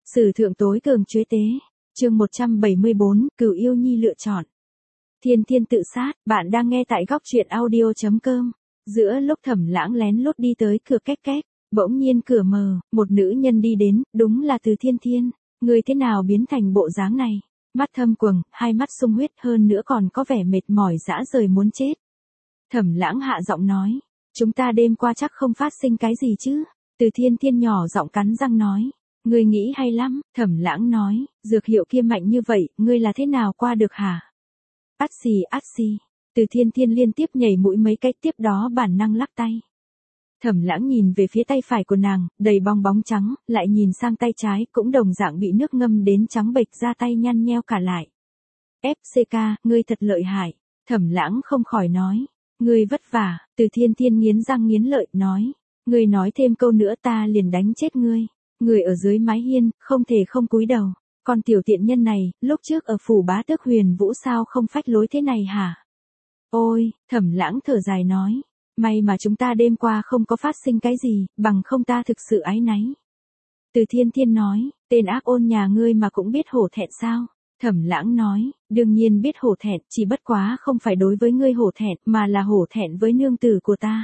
Sử thượng tối cường chuế tế. Chương 174, Cửu Yêu Nhi lựa chọn. Thiên Thiên tự sát, bạn đang nghe tại góc truyện audio.com. Giữa lúc Thẩm Lãng lén lút đi tới cửa két két, bỗng nhiên cửa mở, một nữ nhân đi đến, đúng là Từ Thiên Thiên. Người thế nào biến thành bộ dáng này? Mắt thâm quầng, hai mắt sung huyết, hơn nữa còn có vẻ mệt mỏi rã rời muốn chết. Thẩm Lãng hạ giọng nói, chúng ta đêm qua chắc không phát sinh cái gì chứ? Từ Thiên Thiên nhỏ giọng cắn răng nói. Ngươi nghĩ hay lắm, Thẩm Lãng nói, dược hiệu kia mạnh như vậy, ngươi là thế nào qua được hả? Át xì, Từ Thiên Thiên liên tiếp nhảy mũi mấy cái, tiếp đó bản năng lắc tay. Thẩm Lãng nhìn về phía tay phải của nàng, đầy bong bóng trắng, lại nhìn sang tay trái, cũng đồng dạng bị nước ngâm đến trắng bệch, ra tay nhăn nheo cả lại. FCK, ngươi thật lợi hại, Thẩm Lãng không khỏi nói. Ngươi vất vả, Từ Thiên Thiên nghiến răng nghiến lợi, nói. Ngươi nói thêm câu nữa ta liền đánh chết ngươi. Người ở dưới mái hiên, không thể không cúi đầu. Còn tiểu tiện nhân này, lúc trước ở phủ bá tước Huyền Vũ sao không phách lối thế này hả? Ôi, Thẩm Lãng thở dài nói. May mà chúng ta đêm qua không có phát sinh cái gì, bằng không ta thực sự áy náy. Từ Thiên Thiên nói, tên ác ôn nhà ngươi mà cũng biết hổ thẹn sao? Thẩm Lãng nói, đương nhiên biết hổ thẹn, chỉ bất quá không phải đối với ngươi hổ thẹn, mà là hổ thẹn với nương tử của ta.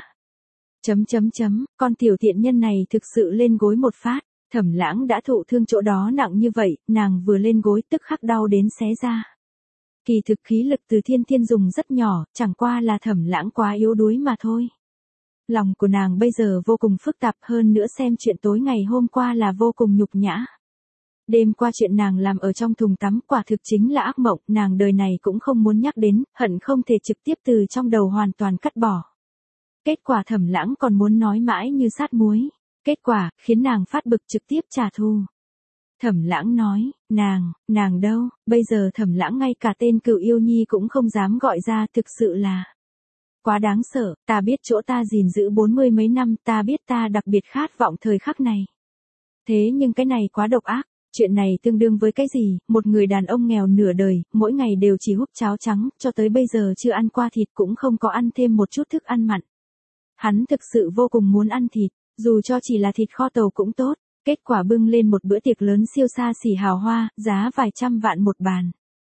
Con tiểu tiện nhân này thực sự lên gối một phát. Thẩm Lãng đã thụ thương chỗ đó nặng như vậy, nàng vừa lên gối tức khắc đau đến xé ra. Kỳ thực khí lực Từ Thiên Thiên dùng rất nhỏ, chẳng qua là Thẩm Lãng quá yếu đuối mà thôi. Lòng của nàng bây giờ vô cùng phức tạp, hơn nữa xem chuyện tối ngày hôm qua là vô cùng nhục nhã. Đêm qua chuyện nàng làm ở trong thùng tắm quả thực chính là ác mộng, nàng đời này cũng không muốn nhắc đến, hận không thể trực tiếp từ trong đầu hoàn toàn cắt bỏ. Kết quả Thẩm Lãng còn muốn nói mãi như sát muối. Kết quả, khiến nàng phát bực trực tiếp trả thù. Thẩm Lãng nói, nàng đâu, bây giờ Thẩm Lãng ngay cả tên Cửu Yêu Nhi cũng không dám gọi ra, thực sự là quá đáng sợ, ta biết chỗ ta gìn giữ 40 mấy năm, ta biết ta đặc biệt khát vọng thời khắc này. Thế nhưng cái này quá độc ác, chuyện này tương đương với cái gì, một người đàn ông nghèo nửa đời, mỗi ngày đều chỉ húp cháo trắng, cho tới bây giờ chưa ăn qua thịt cũng không có ăn thêm một chút thức ăn mặn. Hắn thực sự vô cùng muốn ăn thịt. Dù cho chỉ là thịt kho tàu cũng tốt, kết quả bưng lên một bữa tiệc lớn siêu xa xỉ hào hoa, giá vài trăm vạn một bàn.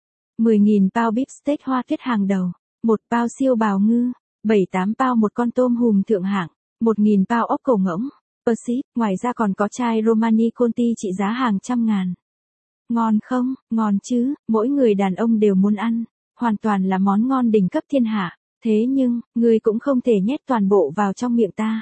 10.000 bao beef steak hoa tuyết hàng đầu, một bao siêu bào ngư, 7-8 bao một con tôm hùm thượng hạng, 1.000 bao ốc cổ ngỗng, Persic, ngoài ra còn có chai Romani Conti trị giá hàng trăm ngàn. Ngon không? Ngon chứ, mỗi người đàn ông đều muốn ăn, hoàn toàn là món ngon đỉnh cấp thiên hạ, thế nhưng, ngươi cũng không thể nhét toàn bộ vào trong miệng ta.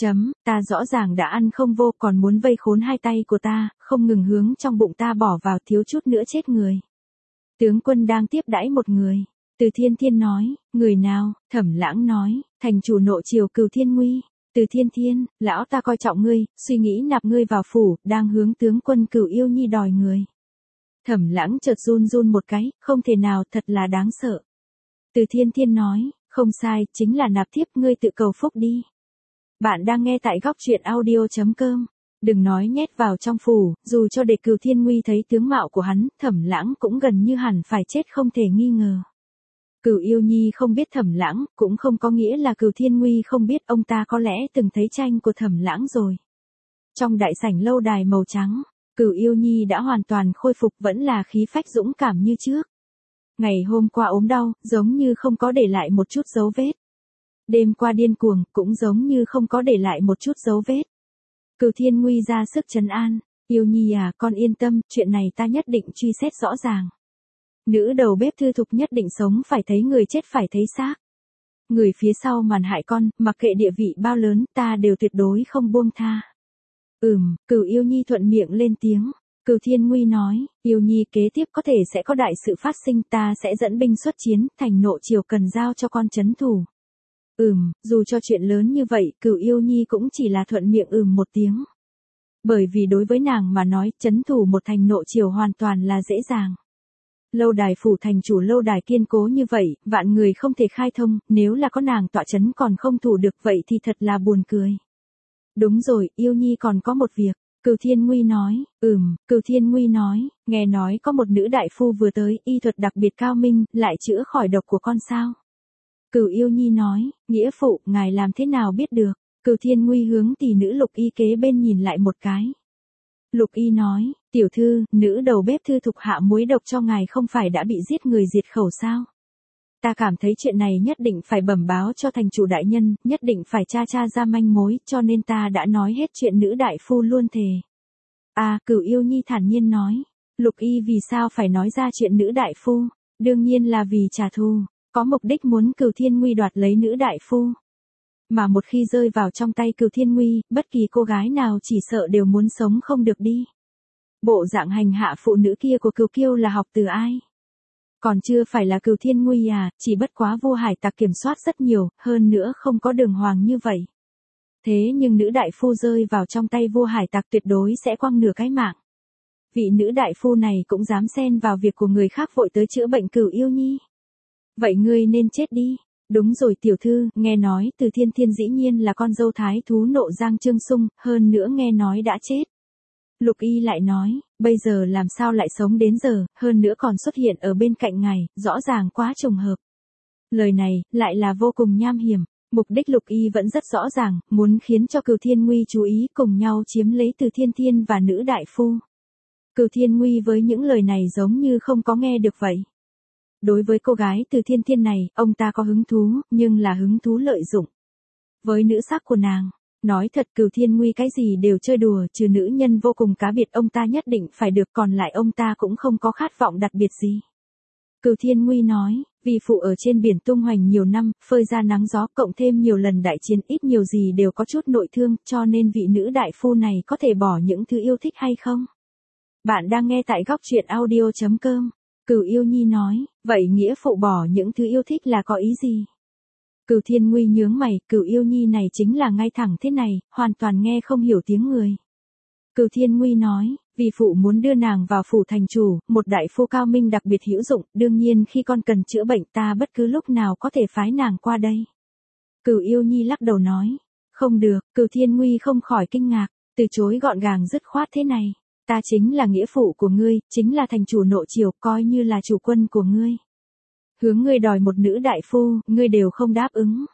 Ta rõ ràng đã ăn không vô còn muốn vây khốn hai tay của ta, không ngừng hướng trong bụng ta bỏ vào, thiếu chút nữa chết người. Tướng quân đang tiếp đãi một người. Từ Thiên Thiên nói, người nào? Thẩm Lãng nói, thành chủ nội triều Cửu Thiên Nguy. Từ Thiên Thiên, lão ta coi trọng ngươi, suy nghĩ nạp ngươi vào phủ, đang hướng tướng quân Cửu Yêu Nhi đòi người. Thẩm Lãng chợt run run một cái, không thể nào, thật là đáng sợ. Từ Thiên Thiên nói, không sai, chính là nạp thiếp, ngươi tự cầu phúc đi. Bạn đang nghe tại góc truyện audio.com. Đừng nói nhét vào trong phủ, dù cho để Cửu Thiên Nguy thấy tướng mạo của hắn, Thẩm Lãng cũng gần như hẳn phải chết không thể nghi ngờ. Cửu Yêu Nhi không biết Thẩm Lãng, cũng không có nghĩa là Cửu Thiên Nguy không biết, ông ta có lẽ từng thấy tranh của Thẩm Lãng rồi. Trong đại sảnh lâu đài màu trắng, Cửu Yêu Nhi đã hoàn toàn khôi phục, vẫn là khí phách dũng cảm như trước. Ngày hôm qua ốm đau, giống như không có để lại một chút dấu vết. Đêm qua điên cuồng, cũng giống như không có để lại một chút dấu vết. Cửu Thiên Nguy ra sức trấn an, Yêu Nhi à, con yên tâm, chuyện này ta nhất định truy xét rõ ràng. Nữ đầu bếp Thư Thục nhất định sống phải thấy người, chết phải thấy xác. Người phía sau màn hại con, mặc kệ địa vị bao lớn, ta đều tuyệt đối không buông tha. Cửu Yêu Nhi thuận miệng lên tiếng. Cửu Thiên Nguy nói, Yêu Nhi kế tiếp có thể sẽ có đại sự phát sinh, ta sẽ dẫn binh xuất chiến, thành nội triều cần giao cho con trấn thủ. Dù cho chuyện lớn như vậy, Cửu Yêu Nhi cũng chỉ là thuận miệng một tiếng. Bởi vì đối với nàng mà nói, trấn thủ một thành nội triều hoàn toàn là dễ dàng. Lâu đài phủ thành chủ lâu đài kiên cố như vậy, vạn người không thể khai thông, nếu là có nàng tọa trấn còn không thủ được vậy thì thật là buồn cười. Đúng rồi, Yêu Nhi còn có một việc. Cửu Thiên Nguy nói, Cửu Thiên Nguy nói, nghe nói có một nữ đại phu vừa tới, y thuật đặc biệt cao minh, lại chữa khỏi độc của con sao? Cửu Yêu Nhi nói, nghĩa phụ, ngài làm thế nào biết được? Cửu Thiên Nguy hướng tỷ nữ Lục Y kế bên nhìn lại một cái. Lục Y nói, tiểu thư, nữ đầu bếp Thư Thục hạ muối độc cho ngài không phải đã bị giết người diệt khẩu sao? Ta cảm thấy chuyện này nhất định phải bẩm báo cho thành chủ đại nhân, nhất định phải tra ra manh mối, cho nên ta đã nói hết chuyện nữ đại phu luôn thề. Cửu Yêu Nhi thản nhiên nói. Lục Y vì sao phải nói ra chuyện nữ đại phu? Đương nhiên là vì trả thù, có mục đích muốn Cửu Thiên Nguy đoạt lấy nữ đại phu. Mà một khi rơi vào trong tay Cửu Thiên Nguy, bất kỳ cô gái nào chỉ sợ đều muốn sống không được đi. Bộ dạng hành hạ phụ nữ kia của Cửu Kiêu là học từ ai? Còn chưa phải là Cửu Thiên Nguy à, chỉ bất quá Vô Hải Tặc kiểm soát rất nhiều, hơn nữa không có đường hoàng như vậy. Thế nhưng nữ đại phu rơi vào trong tay Vô Hải Tặc tuyệt đối sẽ quăng nửa cái mạng. Vị nữ đại phu này cũng dám xen vào việc của người khác vội tới chữa bệnh Cửu Yêu Nhi. Vậy ngươi nên chết đi. Đúng rồi tiểu thư, nghe nói Từ Thiên Thiên dĩ nhiên là con dâu thái thú Nộ Giang Trương Sung, hơn nữa nghe nói đã chết. Lục Y lại nói, bây giờ làm sao lại sống đến giờ, hơn nữa còn xuất hiện ở bên cạnh ngài, rõ ràng quá trùng hợp. Lời này, lại là vô cùng nham hiểm. Mục đích Lục Y vẫn rất rõ ràng, muốn khiến cho Cửu Thiên Nguy chú ý cùng nhau chiếm lấy Từ Thiên Thiên và nữ đại phu. Cửu Thiên Nguy với những lời này giống như không có nghe được vậy. Đối với cô gái Từ Thiên Thiên này, ông ta có hứng thú, nhưng là hứng thú lợi dụng. Với nữ sắc của nàng, nói thật Cửu Thiên Nguy cái gì đều chơi đùa, trừ nữ nhân vô cùng cá biệt ông ta nhất định phải được, còn lại ông ta cũng không có khát vọng đặc biệt gì. Cửu Thiên Nguy nói, vì phụ ở trên biển tung hoành nhiều năm, phơi ra nắng gió cộng thêm nhiều lần đại chiến ít nhiều gì đều có chút nội thương, cho nên vị nữ đại phu này có thể bỏ những thứ yêu thích hay không? Bạn đang nghe tại góc truyện audio.com. Cửu Yêu Nhi nói, vậy nghĩa phụ bỏ những thứ yêu thích là có ý gì? Cửu Thiên Nguy nhướng mày, Cửu Yêu Nhi này chính là ngay thẳng thế này, hoàn toàn nghe không hiểu tiếng người. Cửu Thiên Nguy nói, vì phụ muốn đưa nàng vào phủ thành chủ, một đại phu cao minh đặc biệt hữu dụng, đương nhiên khi con cần chữa bệnh ta bất cứ lúc nào có thể phái nàng qua đây. Cửu Yêu Nhi lắc đầu nói, không được, Cửu Thiên Nguy không khỏi kinh ngạc, từ chối gọn gàng dứt khoát thế này. Ta chính là nghĩa phụ của ngươi, chính là thành chủ Nộ Triều, coi như là chủ quân của ngươi. Hướng ngươi đòi một nữ đại phu, ngươi đều không đáp ứng.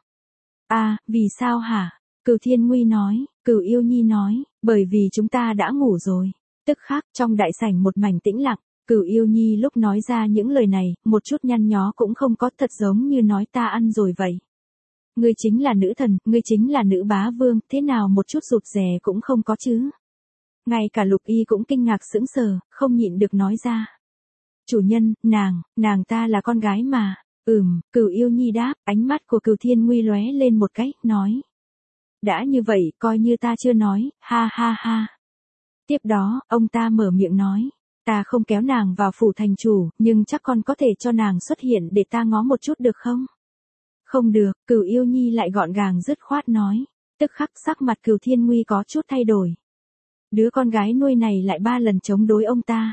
Vì sao hả? Cửu Thiên Nguy nói, Cửu Yêu Nhi nói, bởi vì chúng ta đã ngủ rồi. Tức khắc trong đại sảnh một mảnh tĩnh lặng, Cửu Yêu Nhi lúc nói ra những lời này, một chút nhăn nhó cũng không có, thật giống như nói ta ăn rồi vậy. Ngươi chính là nữ thần, ngươi chính là nữ bá vương, thế nào một chút rụt rè cũng không có chứ? Ngay cả Lục Y cũng kinh ngạc sững sờ, không nhịn được nói ra. Chủ nhân, nàng ta là con gái mà. Cửu Yêu Nhi đáp, ánh mắt của Cửu Thiên Nguy lóe lên một cái, nói. Đã như vậy, coi như ta chưa nói, ha ha ha. Tiếp đó, ông ta mở miệng nói. Ta không kéo nàng vào phủ thành chủ, nhưng chắc con có thể cho nàng xuất hiện để ta ngó một chút được không? Không được, Cửu Yêu Nhi lại gọn gàng dứt khoát nói. Tức khắc sắc mặt Cửu Thiên Nguy có chút thay đổi. Đứa con gái nuôi này lại 3 lần chống đối ông ta.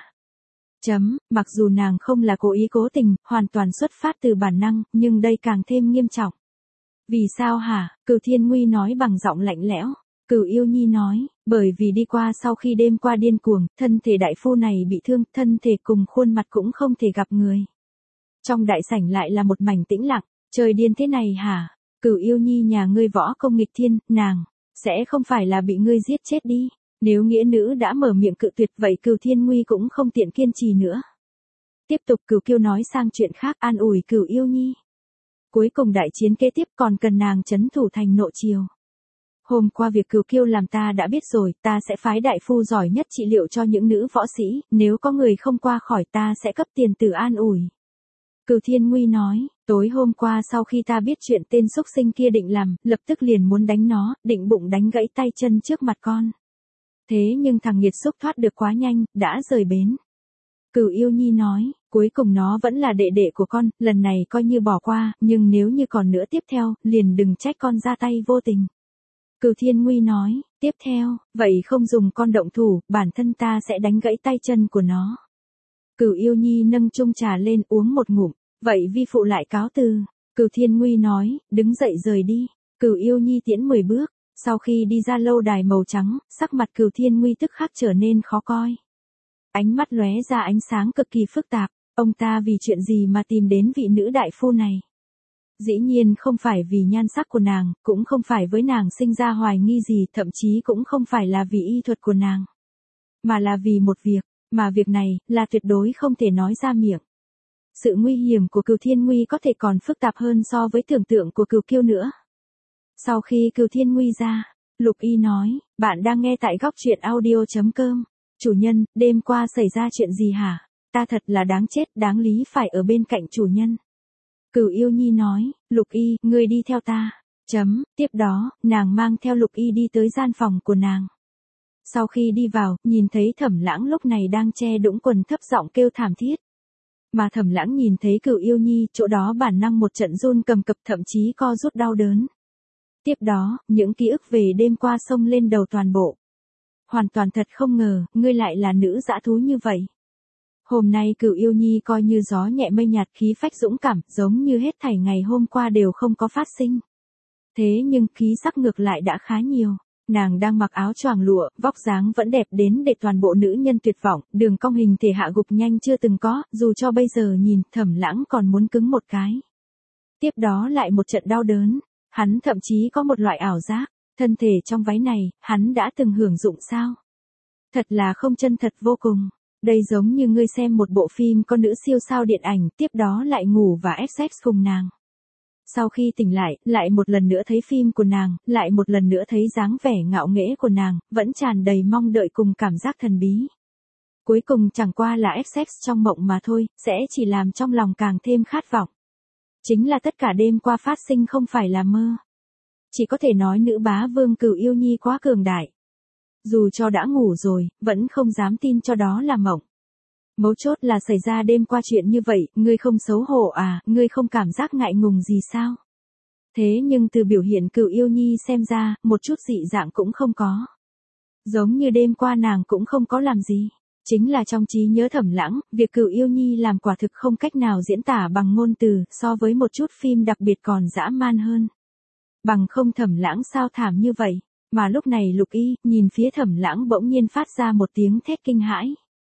Mặc dù nàng không là cố ý cố tình, hoàn toàn xuất phát từ bản năng, nhưng đây càng thêm nghiêm trọng. Vì sao hả? Cửu Thiên Nguy nói bằng giọng lạnh lẽo. Cửu Yêu Nhi nói, bởi vì đi qua sau khi đêm qua điên cuồng, thân thể đại phu này bị thương, thân thể cùng khuôn mặt cũng không thể gặp người. Trong đại sảnh lại là một mảnh tĩnh lặng, trời điên thế này hả? Cửu Yêu Nhi nhà ngươi võ công nghịch thiên, nàng sẽ không phải là bị ngươi giết chết đi. Nếu nghĩa nữ đã mở miệng cự tuyệt vậy Cửu Thiên Nguy cũng không tiện kiên trì nữa. Tiếp tục Cửu Kiêu nói sang chuyện khác, an ủi Cửu Yêu Nhi. Cuối cùng đại chiến kế tiếp còn cần nàng trấn thủ thành Nộ Triều. Hôm qua việc Cửu Kiêu làm ta đã biết rồi, ta sẽ phái đại phu giỏi nhất trị liệu cho những nữ võ sĩ, nếu có người không qua khỏi ta sẽ cấp tiền tử an ủi. Cửu Thiên Nguy nói, tối hôm qua sau khi ta biết chuyện tên xúc sinh kia định làm, lập tức liền muốn đánh nó, định bụng đánh gãy tay chân trước mặt con. Thế nhưng thằng nghiệt xúc thoát được quá nhanh, đã rời bến. Cửu Yêu Nhi nói, cuối cùng nó vẫn là đệ đệ của con, lần này coi như bỏ qua, nhưng nếu như còn nữa tiếp theo, liền đừng trách con ra tay vô tình. Cửu Thiên Nguy nói, tiếp theo, vậy không dùng con động thủ, bản thân ta sẽ đánh gãy tay chân của nó. Cửu Yêu Nhi nâng chung trà lên uống một ngụm, vậy vi phụ lại cáo từ. Cửu Thiên Nguy nói, đứng dậy rời đi. Cửu Yêu Nhi tiễn 10 bước. Sau khi đi ra lâu đài màu trắng, sắc mặt Cửu Thiên Nguy tức khắc trở nên khó coi. Ánh mắt lóe ra ánh sáng cực kỳ phức tạp, ông ta vì chuyện gì mà tìm đến vị nữ đại phu này? Dĩ nhiên không phải vì nhan sắc của nàng, cũng không phải với nàng sinh ra hoài nghi gì, thậm chí cũng không phải là vì y thuật của nàng. mà là vì một việc, mà việc này là tuyệt đối không thể nói ra miệng. Sự nguy hiểm của Cửu Thiên Nguy có thể còn phức tạp hơn so với tưởng tượng của Cửu Kiêu nữa. Sau khi Cửu Thiên Nguy ra, Lục Y nói, bạn đang nghe tại góc truyện audio.com. Chủ nhân, đêm qua xảy ra chuyện gì hả? Ta thật là đáng chết, đáng lý phải ở bên cạnh chủ nhân. Cửu Yêu Nhi nói, Lục Y, ngươi đi theo ta. Tiếp đó, nàng mang theo Lục Y đi tới gian phòng của nàng. Sau khi đi vào, nhìn thấy Thẩm Lãng lúc này đang che đũng quần thấp giọng kêu thảm thiết. Mà Thẩm Lãng nhìn thấy Cửu Yêu Nhi, chỗ đó bản năng một trận run cầm cập, thậm chí co rút đau đớn. Tiếp đó, những ký ức về đêm qua xông lên đầu toàn bộ. Hoàn toàn thật không ngờ, ngươi lại là nữ dã thú như vậy. Hôm nay Cửu Yêu Nhi coi như gió nhẹ mây nhạt, khí phách dũng cảm, giống như hết thảy ngày hôm qua đều không có phát sinh. Thế nhưng khí sắc ngược lại đã khá nhiều. Nàng đang mặc áo choàng lụa, vóc dáng vẫn đẹp đến để toàn bộ nữ nhân tuyệt vọng, đường cong hình thể hạ gục nhanh chưa từng có, dù cho bây giờ nhìn, Thẩm Lãng còn muốn cứng một cái. Tiếp đó lại một trận đau đớn, hắn thậm chí có một loại ảo giác, thân thể trong váy này, hắn đã từng hưởng dụng sao? Thật là không chân thật vô cùng. Đây giống như ngươi xem một bộ phim có nữ siêu sao điện ảnh, tiếp đó lại ngủ và ép sex cùng nàng. Sau khi tỉnh lại một lần nữa thấy phim của nàng, lại một lần nữa thấy dáng vẻ ngạo nghễ của nàng, vẫn tràn đầy mong đợi cùng cảm giác thần bí. Cuối cùng chẳng qua là ép sex trong mộng mà thôi, sẽ chỉ làm trong lòng càng thêm khát vọng. Chính là tất cả đêm qua phát sinh không phải là mơ. Chỉ có thể nói nữ bá vương Cửu Yêu Nhi quá cường đại. Dù cho đã ngủ rồi, vẫn không dám tin cho đó là mộng. Mấu chốt là xảy ra đêm qua chuyện như vậy, ngươi không xấu hổ à, ngươi không cảm giác ngại ngùng gì sao? Thế nhưng từ biểu hiện Cửu Yêu Nhi xem ra, một chút dị dạng cũng không có. Giống như đêm qua nàng cũng không có làm gì. Chính là trong trí nhớ Thẩm Lãng, việc Cửu Yêu Nhi làm quả thực không cách nào diễn tả bằng ngôn từ, so với một chút phim đặc biệt còn dã man hơn. Bằng không Thẩm Lãng sao thảm như vậy, mà lúc này Lục Y, nhìn phía Thẩm Lãng bỗng nhiên phát ra một tiếng thét kinh hãi.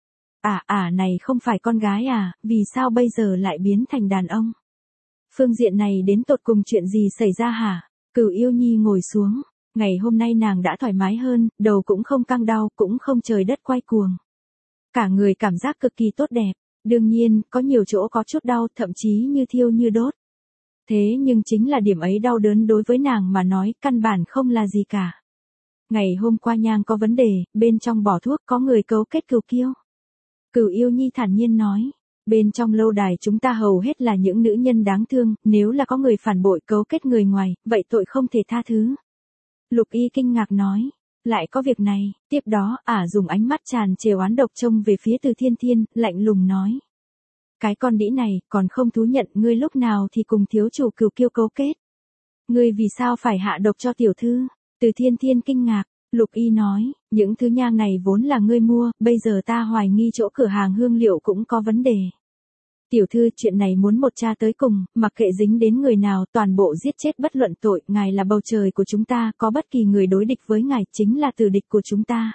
Này không phải con gái à, vì sao bây giờ lại biến thành đàn ông? Phương diện này đến tột cùng chuyện gì xảy ra hả? Cửu Yêu Nhi ngồi xuống, ngày hôm nay nàng đã thoải mái hơn, đầu cũng không căng đau, cũng không trời đất quay cuồng. Cả người cảm giác cực kỳ tốt đẹp, đương nhiên, có nhiều chỗ có chút đau, thậm chí như thiêu như đốt. Thế nhưng chính là điểm ấy đau đớn đối với nàng mà nói, căn bản không là gì cả. Ngày hôm qua nhang có vấn đề, bên trong bỏ thuốc có người cấu kết Cửu Kiêu. Cửu Yêu Nhi thản nhiên nói, bên trong lâu đài chúng ta hầu hết là những nữ nhân đáng thương, nếu là có người phản bội cấu kết người ngoài, vậy tội không thể tha thứ. Lục Y kinh ngạc nói, lại có việc này, tiếp đó, dùng ánh mắt tràn trề oán độc trông về phía Từ Thiên Thiên, lạnh lùng nói. Cái con đĩ này, còn không thú nhận ngươi lúc nào thì cùng thiếu chủ Cửu Kiêu cấu kết. Ngươi vì sao phải hạ độc cho tiểu thư? Từ Thiên Thiên kinh ngạc. Lục Y nói, những thứ nhang này vốn là ngươi mua, bây giờ ta hoài nghi chỗ cửa hàng hương liệu cũng có vấn đề. Tiểu thư, chuyện này muốn một tra tới cùng, mặc kệ dính đến người nào, toàn bộ giết chết bất luận tội, ngài là bầu trời của chúng ta, có bất kỳ người đối địch với ngài, chính là tử địch của chúng ta.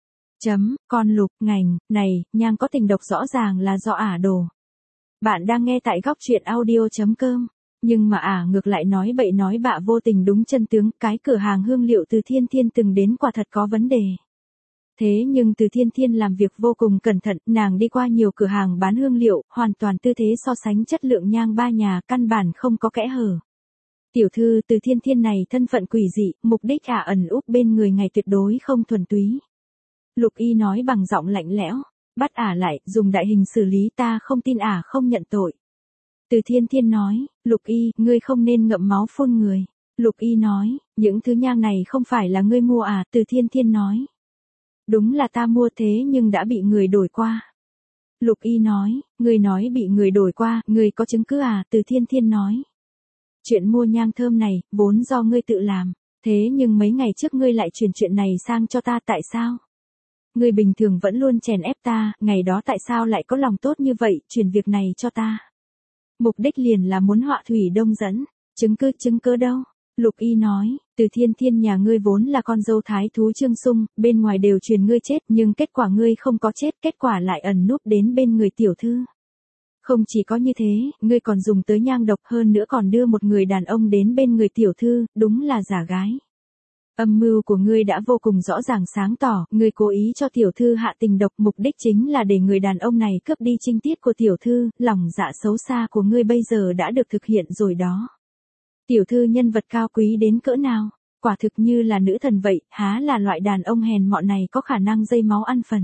Con Lục, ngành, này, nhang có tình độc rõ ràng là do đổ. Bạn đang nghe tại góc truyện audio.com. Nhưng mà ngược lại nói bậy nói bạ vô tình đúng chân tướng, cái cửa hàng hương liệu Từ Thiên Thiên từng đến quả thật có vấn đề. Thế nhưng Từ Thiên Thiên làm việc vô cùng cẩn thận, nàng đi qua nhiều cửa hàng bán hương liệu, hoàn toàn tư thế so sánh chất lượng nhang ba nhà, căn bản không có kẽ hở. Tiểu thư, Từ Thiên Thiên này thân phận quỷ dị, mục đích ẩn úp bên người ngài tuyệt đối không thuần túy. Lục Y nói bằng giọng lạnh lẽo, bắt lại, dùng đại hình xử lý, ta không tin không nhận tội. Từ Thiên Thiên nói, Lục Y, ngươi không nên ngậm máu phun người. Lục Y nói, những thứ nhang này không phải là ngươi mua Từ Thiên Thiên nói. Đúng là ta mua thế nhưng đã bị người đổi qua. Lục Y nói, ngươi nói bị người đổi qua, ngươi có chứng cứ Từ Thiên Thiên nói. Chuyện mua nhang thơm này, vốn do ngươi tự làm, thế nhưng mấy ngày trước ngươi lại chuyển chuyện này sang cho ta, tại sao? Ngươi bình thường vẫn luôn chèn ép ta, ngày đó tại sao lại có lòng tốt như vậy, chuyển việc này cho ta? Mục đích liền là muốn họa thủy đông dẫn, chứng cứ đâu? Lục Y nói, Từ Thiên Thiên nhà ngươi vốn là con dâu thái thú Trương Sung, bên ngoài đều truyền ngươi chết, nhưng kết quả ngươi không có chết, kết quả lại ẩn núp đến bên người tiểu thư. Không chỉ có như thế, ngươi còn dùng tới nhang độc, hơn nữa còn đưa một người đàn ông đến bên người tiểu thư, đúng là giả gái. Âm mưu của ngươi đã vô cùng rõ ràng sáng tỏ, ngươi cố ý cho tiểu thư hạ tình độc, mục đích chính là để người đàn ông này cướp đi trinh tiết của tiểu thư, lòng dạ xấu xa của ngươi bây giờ đã được thực hiện rồi đó. Tiểu thư nhân vật cao quý đến cỡ nào, quả thực như là nữ thần vậy, há là loại đàn ông hèn mọn này có khả năng dây máu ăn phần.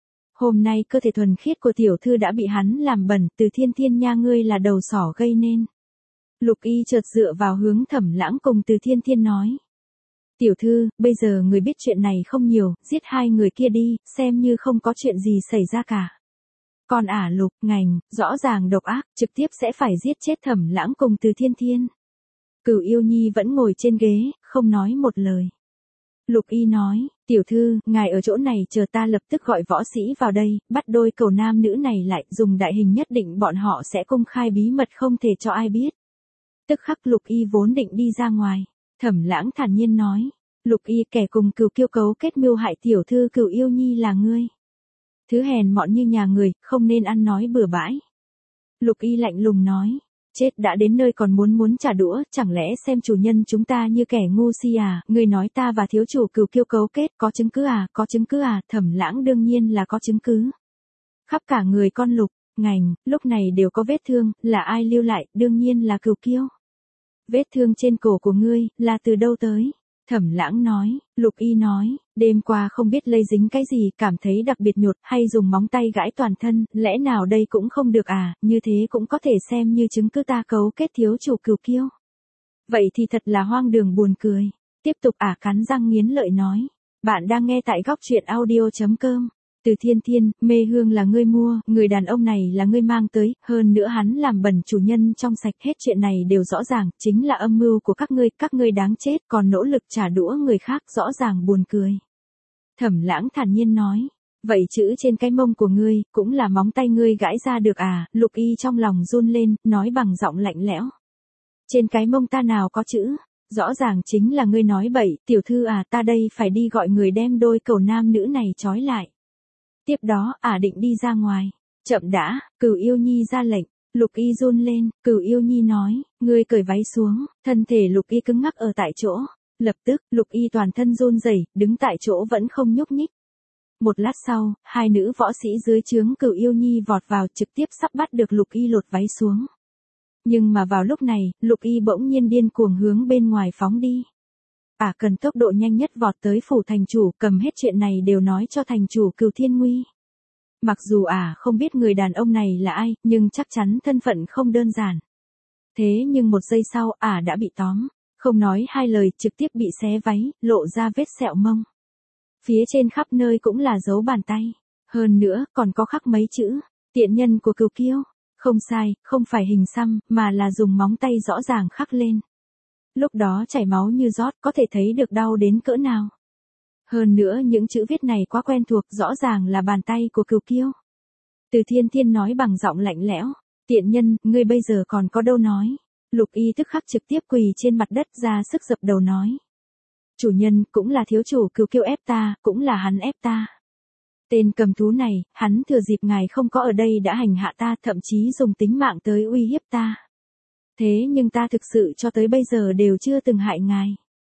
Hôm nay cơ thể thuần khiết của tiểu thư đã bị hắn làm bẩn, Từ Thiên Thiên nha, ngươi là đầu sỏ gây nên. Lục Y chợt dựa vào hướng Thẩm Lãng cùng Từ Thiên Thiên nói. Tiểu thư, bây giờ người biết chuyện này không nhiều, giết hai người kia đi, xem như không có chuyện gì xảy ra cả. Còn Lục Ngành, rõ ràng độc ác, trực tiếp sẽ phải giết chết Thẩm Lãng cùng Từ Thiên Thiên. Cửu Yêu Nhi vẫn ngồi trên ghế, không nói một lời. Lục Y nói, tiểu thư, ngài ở chỗ này chờ ta lập tức gọi võ sĩ vào đây, bắt đôi cầu nam nữ này lại, dùng đại hình nhất định bọn họ sẽ công khai bí mật không thể cho ai biết. Tức khắc Lục Y vốn định đi ra ngoài. Thẩm Lãng thản nhiên nói, Lục Y, kẻ cùng Cửu Kiêu cấu kết mưu hại tiểu thư Cửu Yêu Nhi là ngươi. Thứ hèn mọn như nhà người, không nên ăn nói bừa bãi. Lục Y lạnh lùng nói, chết đã đến nơi còn muốn trả đũa, chẳng lẽ xem chủ nhân chúng ta như kẻ ngu si à, ngươi nói ta và thiếu chủ Cửu Kiêu cấu kết, có chứng cứ à, có chứng cứ à, Thẩm Lãng đương nhiên là có chứng cứ. Khắp cả người con Lục Ngành, lúc này đều có vết thương, là ai lưu lại, đương nhiên là Cửu Kiêu. Vết thương trên cổ của ngươi, là từ đâu tới? Thẩm Lãng nói, Lục Y nói, đêm qua không biết lây dính cái gì, cảm thấy đặc biệt nhột, hay dùng móng tay gãi toàn thân, lẽ nào đây cũng không được à, như thế cũng có thể xem như chứng cứ ta cấu kết thiếu chủ Cửu Kiêu. Vậy thì thật là hoang đường buồn cười. Tiếp tục cắn răng nghiến lợi nói, bạn đang nghe tại góc truyện audio.com. Từ Thiên Thiên, mê hương là ngươi mua, người đàn ông này là ngươi mang tới, hơn nữa hắn làm bẩn chủ nhân trong sạch, hết chuyện này đều rõ ràng, chính là âm mưu của các ngươi đáng chết, còn nỗ lực trả đũa người khác, rõ ràng buồn cười. Thẩm Lãng thản nhiên nói, vậy chữ trên cái mông của ngươi, cũng là móng tay ngươi gãi ra được à, Lục Y trong lòng run lên, nói bằng giọng lạnh lẽo. Trên cái mông ta nào có chữ, rõ ràng chính là ngươi nói bậy, tiểu thư ta đây phải đi gọi người đem đôi cầu nam nữ này trói lại. Tiếp đó, định đi ra ngoài. Chậm đã, Cửu Yêu Nhi ra lệnh. Lục Y run lên, Cửu Yêu Nhi nói, ngươi cởi váy xuống, thân thể Lục Y cứng ngắc ở tại chỗ. Lập tức, Lục Y toàn thân run rẩy, đứng tại chỗ vẫn không nhúc nhích. Một lát sau, hai nữ võ sĩ dưới trướng Cửu Yêu Nhi vọt vào, trực tiếp sắp bắt được Lục Y lột váy xuống. Nhưng mà vào lúc này, Lục Y bỗng nhiên điên cuồng hướng bên ngoài phóng đi. Cần tốc độ nhanh nhất vọt tới phủ thành chủ, cầm hết chuyện này đều nói cho thành chủ Cửu Thiên Nguy. Mặc dù không biết người đàn ông này là ai, nhưng chắc chắn thân phận không đơn giản. Thế nhưng một giây sau, đã bị tóm, không nói hai lời, trực tiếp bị xé váy, lộ ra vết sẹo mông. Phía trên khắp nơi cũng là dấu bàn tay, hơn nữa còn có khắc mấy chữ, tiện nhân của Cửu Kiêu. Không sai, không phải hình xăm, mà là dùng móng tay rõ ràng khắc lên. Lúc đó chảy máu như rót, có thể thấy được đau đến cỡ nào. Hơn nữa những chữ viết này quá quen thuộc, rõ ràng là bàn tay của Cửu Kiêu. Từ Thiên Thiên nói bằng giọng lạnh lẽo, tiện nhân, ngươi bây giờ còn có đâu nói. Lục Y tức khắc trực tiếp quỳ trên mặt đất ra sức dập đầu nói. Chủ nhân, cũng là thiếu chủ Cửu Kiêu ép ta, cũng là hắn ép ta. Tên cầm thú này, hắn thừa dịp ngài không có ở đây đã hành hạ ta, thậm chí dùng tính mạng tới uy hiếp ta. Thế nhưng ta thực sự cho tới bây giờ đều chưa từng hại ngài.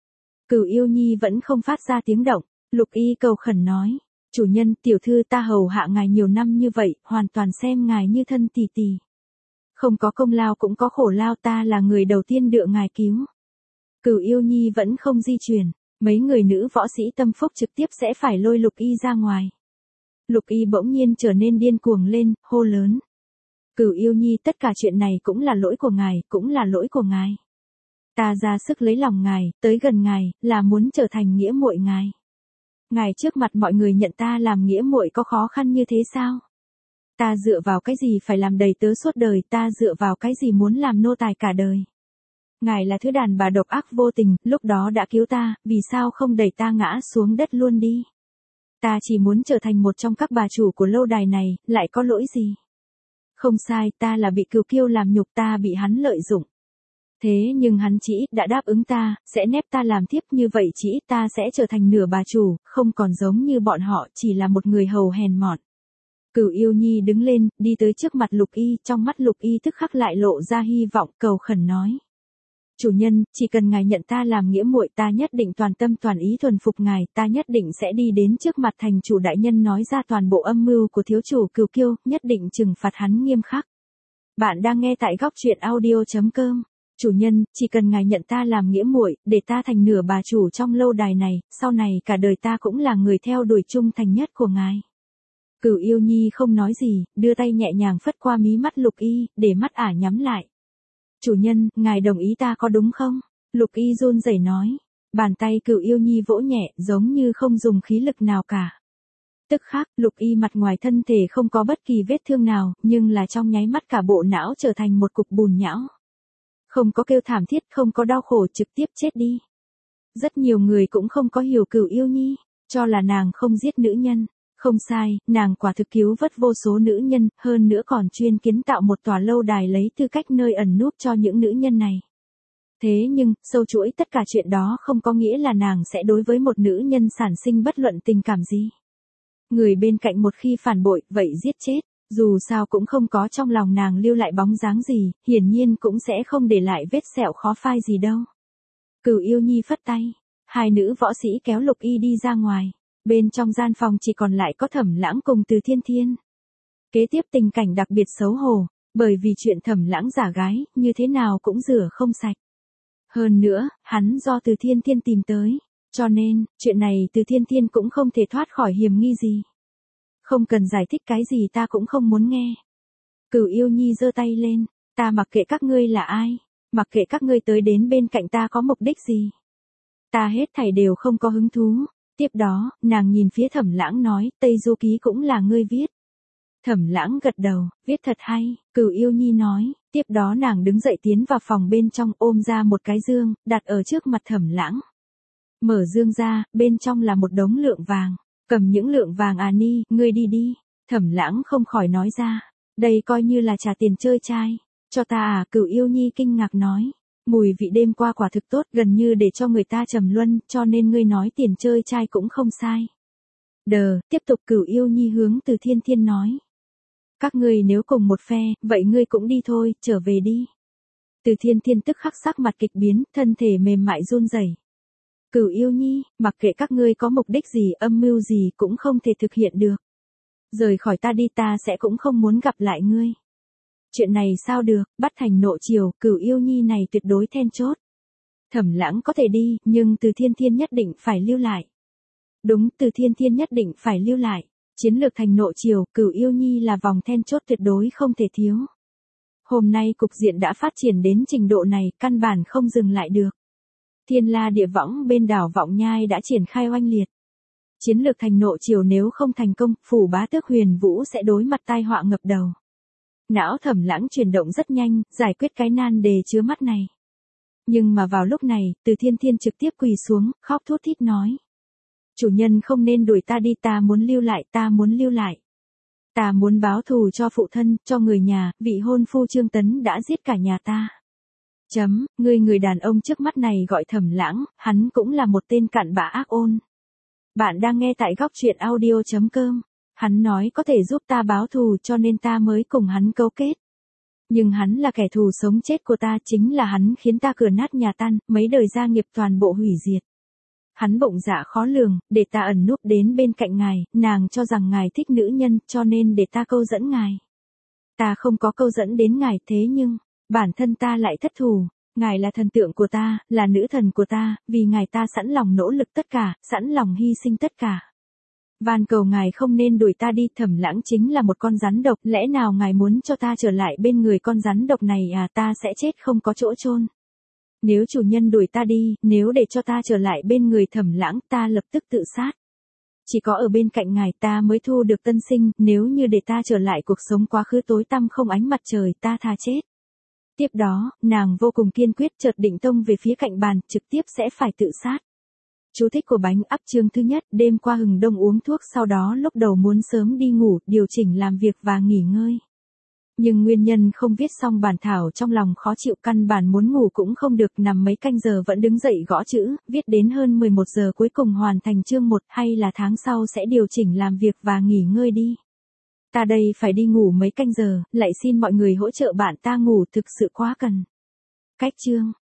Cửu Yêu Nhi vẫn không phát ra tiếng động, Lục Y cầu khẩn nói, chủ nhân, tiểu thư ta hầu hạ ngài nhiều năm như vậy, hoàn toàn xem ngài như thân tỷ tỷ. Không có công lao cũng có khổ lao, ta là người đầu tiên được ngài cứu. Cửu Yêu Nhi vẫn không di chuyển, mấy người nữ võ sĩ tâm phúc trực tiếp sẽ phải lôi Lục Y ra ngoài. Lục Y bỗng nhiên trở nên điên cuồng lên, hô lớn. Cửu Yêu Nhi, tất cả chuyện này cũng là lỗi của ngài, cũng là lỗi của ngài. Ta ra sức lấy lòng ngài, tới gần ngài, là muốn trở thành nghĩa muội ngài. Ngài trước mặt mọi người nhận ta làm nghĩa muội có khó khăn như thế sao? Ta dựa vào cái gì phải làm đầy tớ suốt đời, ta dựa vào cái gì muốn làm nô tài cả đời? Ngài là thứ đàn bà độc ác vô tình, lúc đó đã cứu ta, vì sao không đẩy ta ngã xuống đất luôn đi? Ta chỉ muốn trở thành một trong các bà chủ của lâu đài này, lại có lỗi gì? Không sai, ta là bị Cửu Kiêu làm nhục, ta bị hắn lợi dụng. Thế nhưng hắn chỉ ít đã đáp ứng ta, sẽ nép ta làm thiếp, như vậy chỉ ít ta sẽ trở thành nửa bà chủ, không còn giống như bọn họ, chỉ là một người hầu hèn mọn. Cửu Yêu Nhi đứng lên, đi tới trước mặt Lục Y, trong mắt Lục Y tức khắc lại lộ ra hy vọng, cầu khẩn nói. Chủ nhân, chỉ cần ngài nhận ta làm nghĩa muội, ta nhất định toàn tâm toàn ý thuần phục ngài, ta nhất định sẽ đi đến trước mặt thành chủ đại nhân nói ra toàn bộ âm mưu của thiếu chủ Cửu Kiêu, nhất định trừng phạt hắn nghiêm khắc. Bạn đang nghe tại góc truyện audio.com. Chủ nhân, chỉ cần ngài nhận ta làm nghĩa muội, để ta thành nửa bà chủ trong lâu đài này, sau này cả đời ta cũng là người theo đuổi trung thành nhất của ngài. Cửu Yêu Nhi không nói gì, đưa tay nhẹ nhàng phất qua mí mắt Lục Y, để mắt ả nhắm lại. Chủ nhân, ngài đồng ý ta có đúng không? Lục Y run rẩy nói. Bàn tay Cửu Yêu Nhi vỗ nhẹ, giống như không dùng khí lực nào cả. Tức khắc, Lục Y mặt ngoài thân thể không có bất kỳ vết thương nào, nhưng là trong nháy mắt cả bộ não trở thành một cục bùn nhão. Không có kêu thảm thiết, không có đau khổ, trực tiếp chết đi. Rất nhiều người cũng không có hiểu Cửu Yêu Nhi, cho là nàng không giết nữ nhân. Không sai, nàng quả thực cứu vớt vô số nữ nhân, hơn nữa còn chuyên kiến tạo một tòa lâu đài lấy tư cách nơi ẩn núp cho những nữ nhân này. Thế nhưng, sâu chuỗi tất cả chuyện đó không có nghĩa là nàng sẽ đối với một nữ nhân sản sinh bất luận tình cảm gì. Người bên cạnh một khi phản bội, vậy giết chết, dù sao cũng không có trong lòng nàng lưu lại bóng dáng gì, hiển nhiên cũng sẽ không để lại vết sẹo khó phai gì đâu. Cửu Yêu Nhi phất tay, hai nữ võ sĩ kéo Lục Y đi ra ngoài. Bên trong gian phòng chỉ còn lại có Thẩm Lãng cùng Từ Thiên Thiên. Kế tiếp tình cảnh đặc biệt xấu hổ, bởi vì chuyện Thẩm Lãng giả gái, như thế nào cũng rửa không sạch. Hơn nữa, hắn do Từ Thiên Thiên tìm tới, cho nên, chuyện này Từ Thiên Thiên cũng không thể thoát khỏi hiểm nghi gì. Không cần giải thích cái gì ta cũng không muốn nghe. Cửu Yêu Nhi giơ tay lên, ta mặc kệ các ngươi là ai, mặc kệ các ngươi tới đến bên cạnh ta có mục đích gì. Ta hết thảy đều không có hứng thú. Tiếp đó, nàng nhìn phía Thẩm Lãng nói, Tây Du Ký cũng là ngươi viết. Thẩm Lãng gật đầu, viết thật hay, Cửu Yêu Nhi nói, tiếp đó nàng đứng dậy tiến vào phòng bên trong ôm ra một cái dương, đặt ở trước mặt Thẩm Lãng. Mở dương ra, bên trong là một đống lượng vàng, cầm những lượng vàng à ni, ngươi đi đi, Thẩm Lãng không khỏi nói ra, đây coi như là trả tiền chơi trai, cho ta à, Cửu Yêu Nhi kinh ngạc nói. Mùi vị đêm qua quả thực tốt, gần như để cho người ta trầm luân, cho nên ngươi nói tiền chơi trai cũng không sai. Tiếp tục Cửu Yêu Nhi hướng Từ Thiên Thiên nói. Các ngươi nếu cùng một phe, vậy ngươi cũng đi thôi, trở về đi. Từ Thiên Thiên tức khắc sắc mặt kịch biến, thân thể mềm mại run rẩy. Cửu Yêu Nhi, mặc kệ các ngươi có mục đích gì, âm mưu gì cũng không thể thực hiện được. Rời khỏi ta đi, ta sẽ cũng không muốn gặp lại ngươi. Chuyện này sao được, bắt thành nộ chiều, Cửu Yêu Nhi này tuyệt đối then chốt. Thẩm Lãng có thể đi, nhưng Từ Thiên Thiên nhất định phải lưu lại. Đúng, Từ Thiên Thiên nhất định phải lưu lại. Chiến lược thành nộ chiều, Cửu Yêu Nhi là vòng then chốt tuyệt đối không thể thiếu. Hôm nay cục diện đã phát triển đến trình độ này, căn bản không dừng lại được. Thiên La Địa Võng bên đảo Vọng Nhai đã triển khai oanh liệt. Chiến lược thành nộ chiều nếu không thành công, phủ bá tước Huyền Vũ sẽ đối mặt tai họa ngập đầu. Não Thẩm Lãng chuyển động rất nhanh, giải quyết cái nan đề chứa mắt này. Nhưng mà vào lúc này, Từ Thiên Thiên trực tiếp quỳ xuống, khóc thút thít nói. Chủ nhân không nên đuổi ta đi, ta muốn lưu lại, ta muốn lưu lại. Ta muốn báo thù cho phụ thân, cho người nhà, vị hôn phu Trương Tấn đã giết cả nhà ta. Người đàn ông trước mắt này gọi Thẩm Lãng, hắn cũng là một tên cặn bã ác ôn. Bạn đang nghe tại góc truyện audio.com. Hắn nói có thể giúp ta báo thù cho nên ta mới cùng hắn cấu kết. Nhưng hắn là kẻ thù sống chết của ta, chính là hắn khiến ta cửa nát nhà tan, mấy đời gia nghiệp toàn bộ hủy diệt. Hắn bụng dạ khó lường, để ta ẩn núp đến bên cạnh ngài, nàng cho rằng ngài thích nữ nhân, cho nên để ta câu dẫn ngài. Ta không có câu dẫn đến ngài, thế nhưng, bản thân ta lại thất thù. Ngài là thần tượng của ta, là nữ thần của ta, vì ngài ta sẵn lòng nỗ lực tất cả, sẵn lòng hy sinh tất cả. Van cầu ngài không nên đuổi ta đi, Thẩm Lãng chính là một con rắn độc, lẽ nào ngài muốn cho ta trở lại bên người con rắn độc này à, ta sẽ chết không có chỗ chôn. Nếu chủ nhân đuổi ta đi, nếu để cho ta trở lại bên người Thẩm Lãng, ta lập tức tự sát. Chỉ có ở bên cạnh ngài ta mới thu được tân sinh, nếu như để ta trở lại cuộc sống quá khứ tối tăm không ánh mặt trời, ta thà chết. Tiếp đó, nàng vô cùng kiên quyết chợt định tông về phía cạnh bàn, trực tiếp sẽ phải tự sát. Chú thích của bánh ắp chương thứ nhất, đêm qua hừng đông uống thuốc, sau đó lúc đầu muốn sớm đi ngủ, điều chỉnh làm việc và nghỉ ngơi. Nhưng nguyên nhân không viết xong bản thảo, trong lòng khó chịu, căn bản muốn ngủ cũng không được, nằm mấy canh giờ vẫn đứng dậy gõ chữ, viết đến hơn 11 giờ cuối cùng hoàn thành chương 1, hay là tháng sau sẽ điều chỉnh làm việc và nghỉ ngơi đi. Ta đây phải đi ngủ mấy canh giờ, lại xin mọi người hỗ trợ bạn ta ngủ, thực sự quá cần. Cách chương